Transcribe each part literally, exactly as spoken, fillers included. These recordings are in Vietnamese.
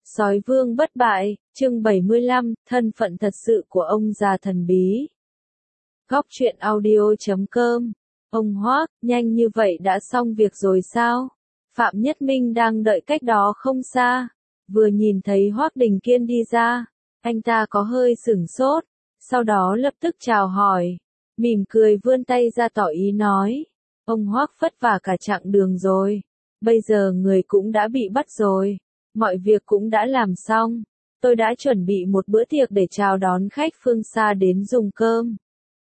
Sói vương bất bại, chương bảy mươi lăm, thân phận thật sự của ông già thần bí. Góc truyện audio chấm com. Ông Hoác, nhanh như vậy đã xong việc rồi sao? Phạm Nhất Minh đang đợi cách đó không xa. Vừa nhìn thấy Hoác Đình Kiên đi ra, anh ta có hơi sửng sốt, sau đó lập tức chào hỏi, mỉm cười vươn tay ra tỏ ý nói. Ông Hoác vất vả cả chặng đường rồi, bây giờ người cũng đã bị bắt rồi. Mọi việc cũng đã làm xong, tôi đã chuẩn bị một bữa tiệc để chào đón khách phương xa đến dùng cơm.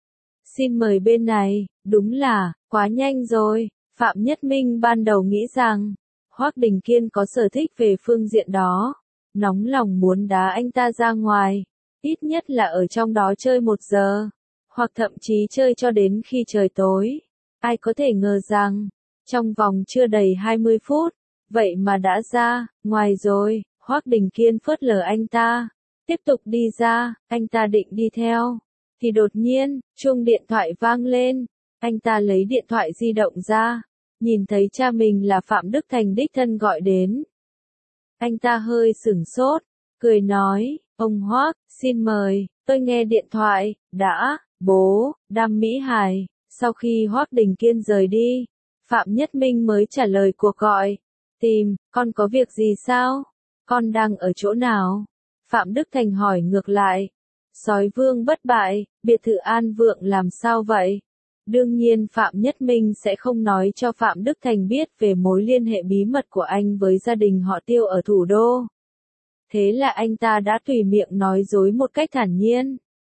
Xin mời bên này, đúng là, quá nhanh rồi, Phạm Nhất Minh ban đầu nghĩ rằng, Hoác Đình Kiên có sở thích về phương diện đó, nóng lòng muốn đá anh ta ra ngoài, ít nhất là ở trong đó chơi một giờ, hoặc thậm chí chơi cho đến khi trời tối. Ai có thể ngờ rằng, trong vòng chưa đầy hai mươi phút, vậy mà đã ra, ngoài rồi. Hoác Đình Kiên phớt lờ anh ta, tiếp tục đi ra, anh ta định đi theo, thì đột nhiên, chuông điện thoại vang lên, anh ta lấy điện thoại di động ra, nhìn thấy cha mình là Phạm Đức Thành đích thân gọi đến. Anh ta hơi sửng sốt, cười nói, ông Hoác, xin mời, tôi nghe điện thoại, đã, bố, Đam Mỹ Hải. Sau khi Hoác Đình Kiên rời đi, Phạm Nhất Minh mới trả lời cuộc gọi. Tìm, con có việc gì sao? Con đang ở chỗ nào? Phạm Đức Thành hỏi ngược lại. Sói vương bất bại, biệt thự An Vượng làm sao vậy? Đương nhiên Phạm Nhất Minh sẽ không nói cho Phạm Đức Thành biết về mối liên hệ bí mật của anh với gia đình họ Tiêu ở thủ đô. Thế là anh ta đã tùy miệng nói dối một cách thản nhiên.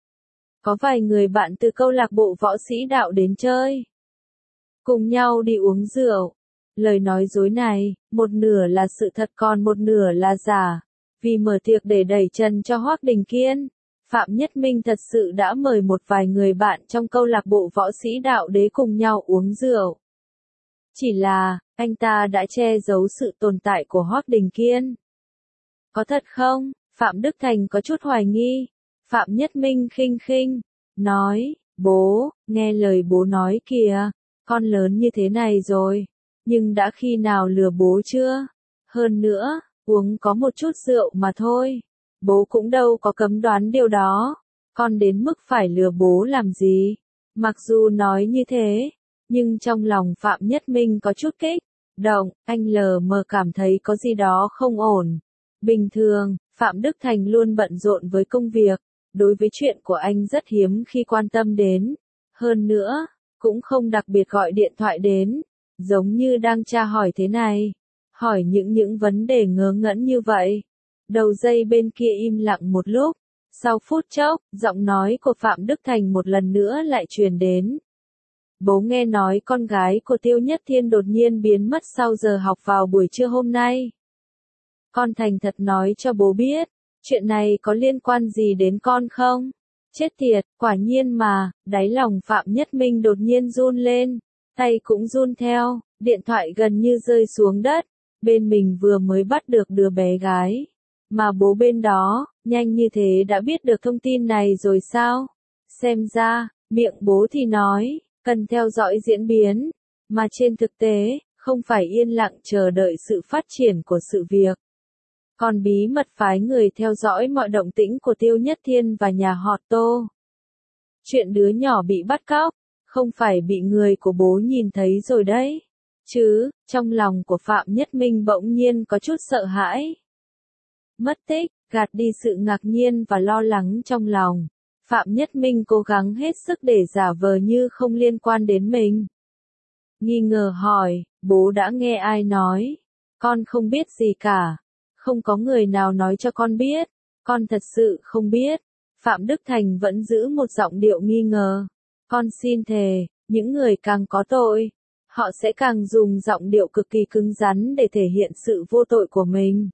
Có vài người bạn từ câu lạc bộ võ sĩ đạo đến chơi. Cùng nhau đi uống rượu. Lời nói dối này, một nửa là sự thật còn một nửa là giả. Vì mở tiệc để đẩy chân cho Hoác Đình Kiên, Phạm Nhất Minh thật sự đã mời một vài người bạn trong câu lạc bộ võ sĩ đạo đế cùng nhau uống rượu. Chỉ là, anh ta đã che giấu sự tồn tại của Hoác Đình Kiên. Có thật không? Phạm Đức Thành có chút hoài nghi. Phạm Nhất Minh khinh khinh, nói, bố, nghe lời bố nói kìa, con lớn như thế này rồi. Nhưng đã khi nào lừa bố chưa? Hơn nữa, uống có một chút rượu mà thôi. Bố cũng đâu có cấm đoán điều đó. Con đến mức phải lừa bố làm gì? Mặc dù nói như thế, nhưng trong lòng Phạm Nhất Minh có chút kích động, anh lờ mờ cảm thấy có gì đó không ổn. Bình thường, Phạm Đức Thành luôn bận rộn với công việc, đối với chuyện của anh rất hiếm khi quan tâm đến. Hơn nữa, cũng không đặc biệt gọi điện thoại đến. Giống như đang tra hỏi thế này, hỏi những những vấn đề ngớ ngẩn như vậy. Đầu dây bên kia im lặng một lúc, sau phút chốc, giọng nói của Phạm Đức Thành một lần nữa lại truyền đến. Bố nghe nói con gái của Tiêu Nhất Thiên đột nhiên biến mất sau giờ học vào buổi trưa hôm nay. Con thành thật nói cho bố biết, chuyện này có liên quan gì đến con không? Chết tiệt, quả nhiên mà, đáy lòng Phạm Nhất Minh đột nhiên run lên. Tay cũng run theo, điện thoại gần như rơi xuống đất, bên mình vừa mới bắt được đứa bé gái. Mà bố bên đó, nhanh như thế đã biết được thông tin này rồi sao? Xem ra, miệng bố thì nói, cần theo dõi diễn biến, mà trên thực tế, không phải yên lặng chờ đợi sự phát triển của sự việc. Còn bí mật phái người theo dõi mọi động tĩnh của Tiêu Nhất Thiên và nhà họ Tô. Chuyện đứa nhỏ bị bắt cóc, không phải bị người của bố nhìn thấy rồi đấy. Chứ, trong lòng của Phạm Nhất Minh bỗng nhiên có chút sợ hãi. Mất tích, gạt đi sự ngạc nhiên và lo lắng trong lòng. Phạm Nhất Minh cố gắng hết sức để giả vờ như không liên quan đến mình. Nghi ngờ hỏi, bố đã nghe ai nói? Con không biết gì cả. Không có người nào nói cho con biết. Con thật sự không biết. Phạm Đức Thành vẫn giữ một giọng điệu nghi ngờ. Con xin thề, những người càng có tội, họ sẽ càng dùng giọng điệu cực kỳ cứng rắn để thể hiện sự vô tội của mình.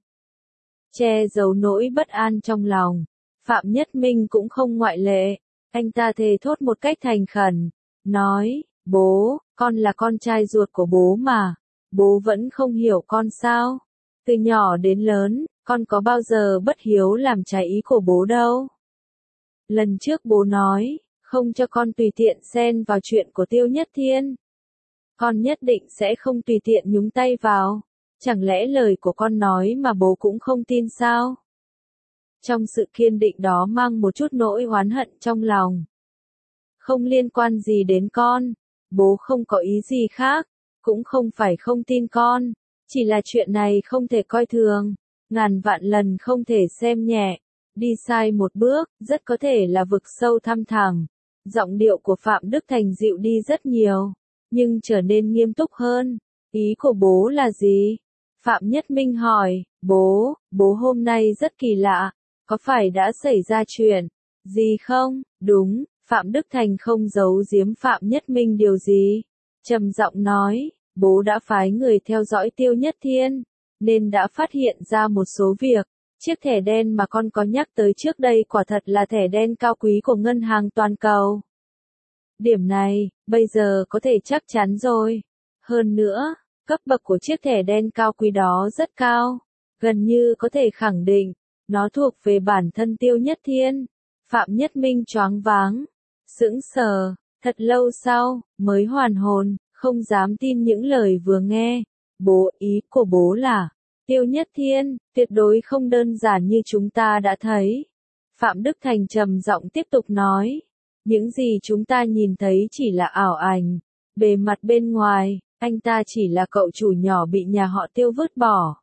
Che giấu nỗi bất an trong lòng, Phạm Nhất Minh cũng không ngoại lệ, anh ta thề thốt một cách thành khẩn, nói, bố, con là con trai ruột của bố mà, bố vẫn không hiểu con sao? Từ nhỏ đến lớn, con có bao giờ bất hiếu làm trái ý của bố đâu. Lần trước bố nói, không cho con tùy tiện xen vào chuyện của Tiêu Nhất Thiên. Con nhất định sẽ không tùy tiện nhúng tay vào. Chẳng lẽ lời của con nói mà bố cũng không tin sao? Trong sự kiên định đó mang một chút nỗi oán hận trong lòng. Không liên quan gì đến con, bố không có ý gì khác, cũng không phải không tin con, chỉ là chuyện này không thể coi thường, ngàn vạn lần không thể xem nhẹ, đi sai một bước, rất có thể là vực sâu thăm thẳm. Giọng điệu của Phạm Đức Thành dịu đi rất nhiều, nhưng trở nên nghiêm túc hơn. Ý của bố là gì? Phạm Nhất Minh hỏi, bố, bố hôm nay rất kỳ lạ, có phải đã xảy ra chuyện gì không? Đúng, Phạm Đức Thành không giấu giếm Phạm Nhất Minh điều gì. Trầm giọng nói, bố đã phái người theo dõi Tiêu Nhất Thiên, nên đã phát hiện ra một số việc. Chiếc thẻ đen mà con có nhắc tới trước đây quả thật là thẻ đen cao quý của ngân hàng toàn cầu. Điểm này, bây giờ có thể chắc chắn rồi. Hơn nữa, cấp bậc của chiếc thẻ đen cao quý đó rất cao. Gần như có thể khẳng định, nó thuộc về bản thân Tiêu Nhất Thiên. Phạm Nhất Minh choáng váng, sững sờ, thật lâu sau, mới hoàn hồn, không dám tin những lời vừa nghe. Bố, ý của bố là, Tiêu Nhất Thiên, tuyệt đối không đơn giản như chúng ta đã thấy. Phạm Đức Thành trầm giọng tiếp tục nói, những gì chúng ta nhìn thấy chỉ là ảo ảnh, bề mặt bên ngoài, anh ta chỉ là cậu chủ nhỏ bị nhà họ Tiêu vứt bỏ.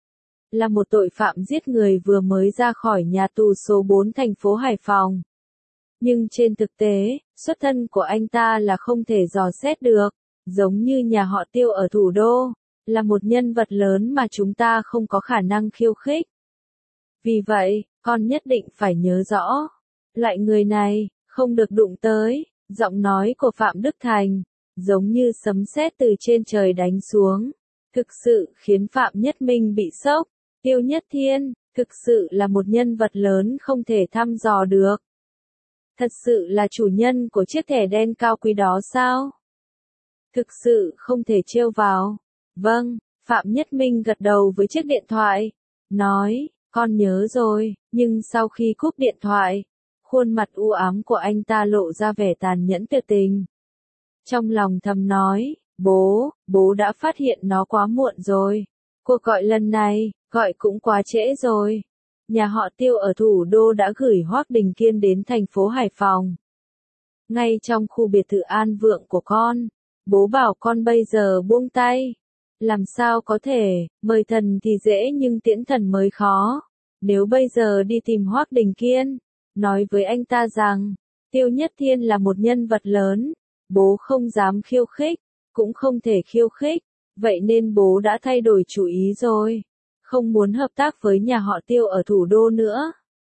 Là một tội phạm giết người vừa mới ra khỏi nhà tù số bốn thành phố Hải Phòng. Nhưng trên thực tế, xuất thân của anh ta là không thể dò xét được, giống như nhà họ Tiêu ở thủ đô, là một nhân vật lớn mà chúng ta không có khả năng khiêu khích. Vì vậy, con nhất định phải nhớ rõ, loại người này, không được đụng tới. Giọng nói của Phạm Đức Thành, giống như sấm sét từ trên trời đánh xuống, thực sự khiến Phạm Nhất Minh bị sốc. Tiêu Nhất Thiên, thực sự là một nhân vật lớn không thể thăm dò được. Thật sự là chủ nhân của chiếc thẻ đen cao quý đó sao? Thực sự không thể trêu vào. Vâng, Phạm Nhất Minh gật đầu với chiếc điện thoại, nói, con nhớ rồi, nhưng sau khi cúp điện thoại, khuôn mặt u ám của anh ta lộ ra vẻ tàn nhẫn tuyệt tình. Trong lòng thầm nói, bố, bố đã phát hiện nó quá muộn rồi. Cuộc gọi lần này, gọi cũng quá trễ rồi. Nhà họ Tiêu ở thủ đô đã gửi Hoắc Đình Kiên đến thành phố Hải Phòng. Ngay trong khu biệt thự An Vượng của con, bố bảo con bây giờ buông tay. Làm sao có thể, mời thần thì dễ nhưng tiễn thần mới khó. Nếu bây giờ đi tìm Hoắc Đình Kiên, nói với anh ta rằng, Tiêu Nhất Thiên là một nhân vật lớn, bố không dám khiêu khích, cũng không thể khiêu khích, vậy nên bố đã thay đổi chủ ý rồi, không muốn hợp tác với nhà họ Tiêu ở thủ đô nữa.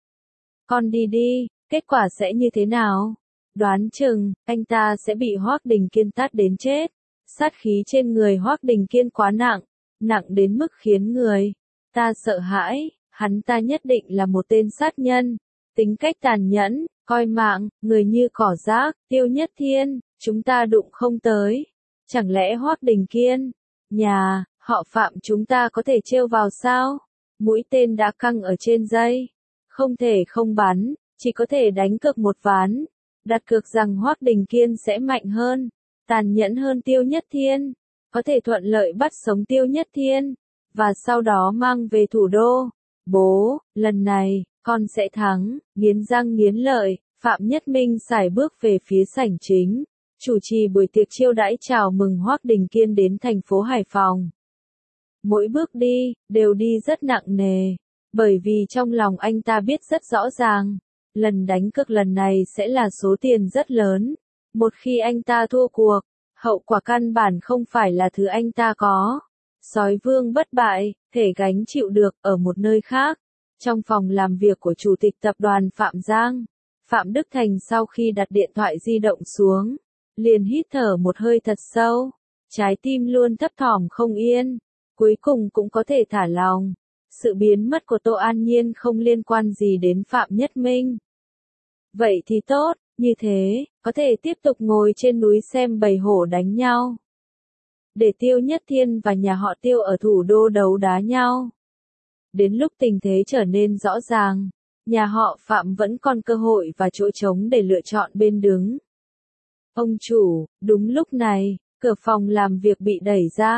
Con đi đi, kết quả sẽ như thế nào? Đoán chừng, anh ta sẽ bị Hoắc Đình Kiên tát đến chết. Sát khí trên người Hoắc Đình Kiên quá nặng, nặng đến mức khiến người ta sợ hãi, hắn ta nhất định là một tên sát nhân, tính cách tàn nhẫn, coi mạng, người như cỏ rác. Tiêu Nhất Thiên, chúng ta đụng không tới. Chẳng lẽ Hoắc Đình Kiên, nhà họ Phạm chúng ta có thể trêu vào sao? Mũi tên đã căng ở trên dây, không thể không bắn, chỉ có thể đánh cược một ván, đặt cược rằng Hoắc Đình Kiên sẽ mạnh hơn, tàn nhẫn hơn Tiêu Nhất Thiên, có thể thuận lợi bắt sống Tiêu Nhất Thiên, và sau đó mang về thủ đô. Bố, lần này, con sẽ thắng. Nghiến răng nghiến lợi, Phạm Nhất Minh sải bước về phía sảnh chính, chủ trì buổi tiệc chiêu đãi chào mừng Hoắc Đình Kiên đến thành phố Hải Phòng. Mỗi bước đi, đều đi rất nặng nề, bởi vì trong lòng anh ta biết rất rõ ràng, lần đánh cược lần này sẽ là số tiền rất lớn. Một khi anh ta thua cuộc, hậu quả căn bản không phải là thứ anh ta có. Sói vương bất bại, thể gánh chịu được. Ở một nơi khác, trong phòng làm việc của Chủ tịch Tập đoàn Phạm Giang, Phạm Đức Thành sau khi đặt điện thoại di động xuống, liền hít thở một hơi thật sâu, trái tim luôn thấp thỏm không yên, cuối cùng cũng có thể thả lòng. Sự biến mất của Tô An Nhiên không liên quan gì đến Phạm Nhất Minh. Vậy thì tốt, như thế, có thể tiếp tục ngồi trên núi xem bầy hổ đánh nhau. Để Tiêu Nhất Thiên và nhà họ Tiêu ở thủ đô đấu đá nhau. Đến lúc tình thế trở nên rõ ràng, nhà họ Phạm vẫn còn cơ hội và chỗ trống để lựa chọn bên đứng. Ông chủ, đúng lúc này, cửa phòng làm việc bị đẩy ra.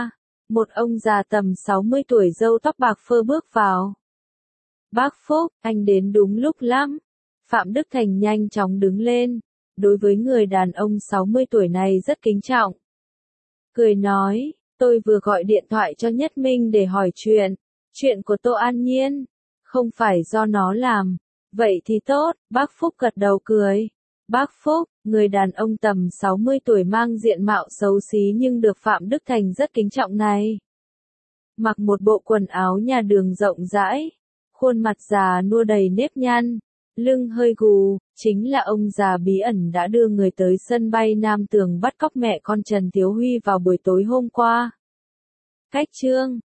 Một ông già tầm sáu mươi tuổi râu tóc bạc phơ bước vào. Bác Phúc, anh đến đúng lúc lắm. Phạm Đức Thành nhanh chóng đứng lên. Đối với người đàn ông sáu mươi tuổi này rất kính trọng. Cười nói, tôi vừa gọi điện thoại cho Nhất Minh để hỏi chuyện. Chuyện của Tô An Nhiên. Không phải do nó làm. Vậy thì tốt, bác Phúc gật đầu cười. Bác Phúc, người đàn ông tầm sáu mươi tuổi mang diện mạo xấu xí nhưng được Phạm Đức Thành rất kính trọng này. Mặc một bộ quần áo nhà đường rộng rãi, khuôn mặt già nua đầy nếp nhăn, lưng hơi gù, chính là ông già bí ẩn đã đưa người tới sân bay Nam Tường bắt cóc mẹ con Trần Thiếu Huy vào buổi tối hôm qua. Cách chương